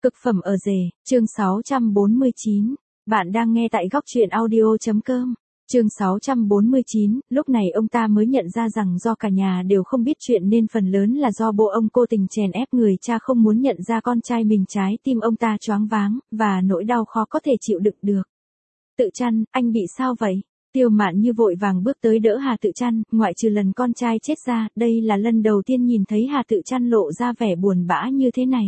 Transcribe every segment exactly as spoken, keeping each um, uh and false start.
Cực phẩm ở rể, chương sáu trăm bốn mươi chín. Bạn đang nghe tại góc truyện audio.com. Chương sáu trăm bốn mươi chín, lúc này ông ta mới nhận ra rằng do cả nhà đều không biết chuyện nên phần lớn là do bố ông cố tình chèn ép người cha không muốn nhận ra con trai mình. Trái tim ông ta choáng váng, và nỗi đau khó có thể chịu đựng được. Tự Trăn, anh bị sao vậy? Tiêu Mạn Như vội vàng bước tới đỡ Hà Tự Trăn, ngoại trừ lần con trai chết ra, đây là lần đầu tiên nhìn thấy Hà Tự Trăn lộ ra vẻ buồn bã như thế này.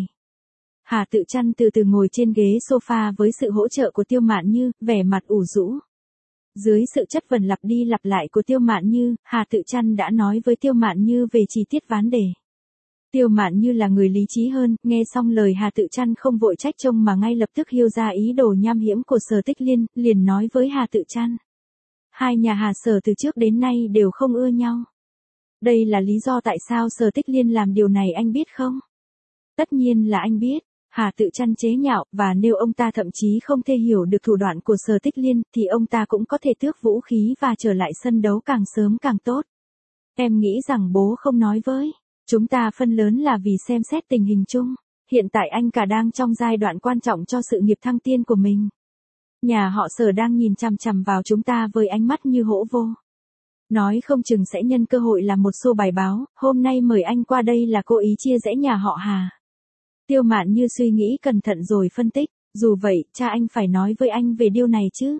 Hà Tự Trăn từ từ ngồi trên ghế sofa với sự hỗ trợ của Tiêu Mạn Như, vẻ mặt ủ rũ. Dưới sự chất vấn lặp đi lặp lại của Tiêu Mạn Như, Hà Tự Trăn đã nói với Tiêu Mạn Như về chi tiết vấn đề. Tiêu Mạn Như là người lý trí hơn, nghe xong lời Hà Tự Trăn không vội trách trông mà ngay lập tức hiểu ra ý đồ nham hiểm của Sở Tích Liên, liền nói với Hà Tự Trăn. Hai nhà Hà Sở từ trước đến nay đều không ưa nhau. Đây là lý do tại sao Sở Tích Liên làm điều này, anh biết không? Tất nhiên là anh biết. Hà Tự Trăn chế nhạo, và nếu ông ta thậm chí không thể hiểu được thủ đoạn của Sở Tích Liên, thì ông ta cũng có thể tước vũ khí và trở lại sân đấu càng sớm càng tốt. Em nghĩ rằng bố không nói với chúng ta phần lớn là vì xem xét tình hình chung. Hiện tại anh cả đang trong giai đoạn quan trọng cho sự nghiệp thăng tiên của mình. Nhà họ Sở đang nhìn chằm chằm vào chúng ta với ánh mắt như hổ vô. Nói không chừng sẽ nhân cơ hội làm một xô bài báo, hôm nay mời anh qua đây là cố ý chia rẽ nhà họ Hà. Tiêu Mạn Như suy nghĩ cẩn thận rồi phân tích, dù vậy, cha anh phải nói với anh về điều này chứ.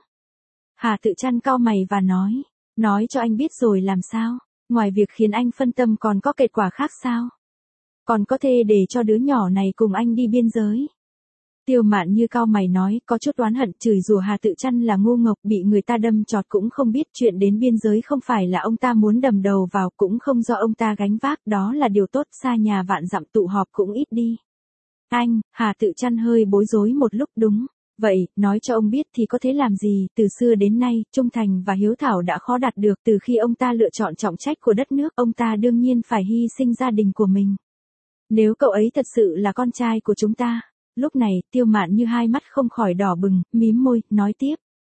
Hà Tự Trăn cau mày và nói, nói cho anh biết rồi làm sao, ngoài việc khiến anh phân tâm còn có kết quả khác sao? Còn có thể để cho đứa nhỏ này cùng anh đi biên giới. Tiêu Mạn Như cau mày nói, có chút oán hận, chửi rủa Hà Tự Trăn là ngu ngốc, bị người ta đâm chọt cũng không biết. Chuyện đến biên giới không phải là ông ta muốn đầm đầu vào, cũng không do ông ta gánh vác, đó là điều tốt, xa nhà vạn dặm tụ họp cũng ít đi. Anh, Hà Tự Trăn hơi bối rối một lúc. Đúng vậy, nói cho ông biết thì có thể làm gì, từ xưa đến nay, trung thành và hiếu thảo đã khó đạt được. Từ khi ông ta lựa chọn trọng trách của đất nước, ông ta đương nhiên phải hy sinh gia đình của mình. Nếu cậu ấy thật sự là con trai của chúng ta. Lúc này, Tiêu Mạn Như hai mắt không khỏi đỏ bừng, mím môi, nói tiếp.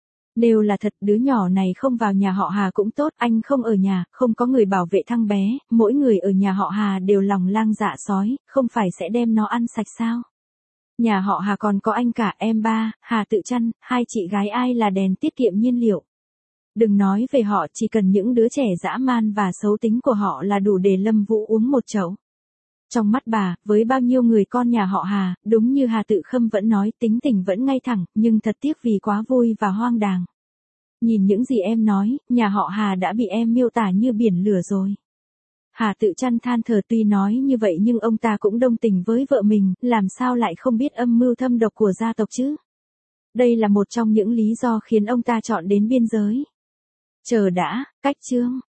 Nếu là thật, đứa nhỏ này không vào nhà họ Hà cũng tốt, anh không ở nhà, không có người bảo vệ thằng bé, mỗi người ở nhà họ Hà đều lòng lang dạ sói, không phải sẽ đem nó ăn sạch sao? Nhà họ Hà còn có anh cả, em ba, Hà Tự Trăn, hai chị gái ai là đèn tiết kiệm nhiên liệu. Đừng nói về họ, chỉ cần những đứa trẻ dã man và xấu tính của họ là đủ để Lâm Vũ uống một chậu. Trong mắt bà, với bao nhiêu người con nhà họ Hà, đúng như Hà Tự Khâm vẫn nói, tính tình vẫn ngay thẳng, nhưng thật tiếc vì quá vui và hoang đàng. Nhìn những gì em nói, nhà họ Hà đã bị em miêu tả như biển lửa rồi. Hà Tự Trăn than thở, tuy nói như vậy nhưng ông ta cũng đồng tình với vợ mình, làm sao lại không biết âm mưu thâm độc của gia tộc chứ? Đây là một trong những lý do khiến ông ta chọn đến biên giới. Chờ đã, cách chương.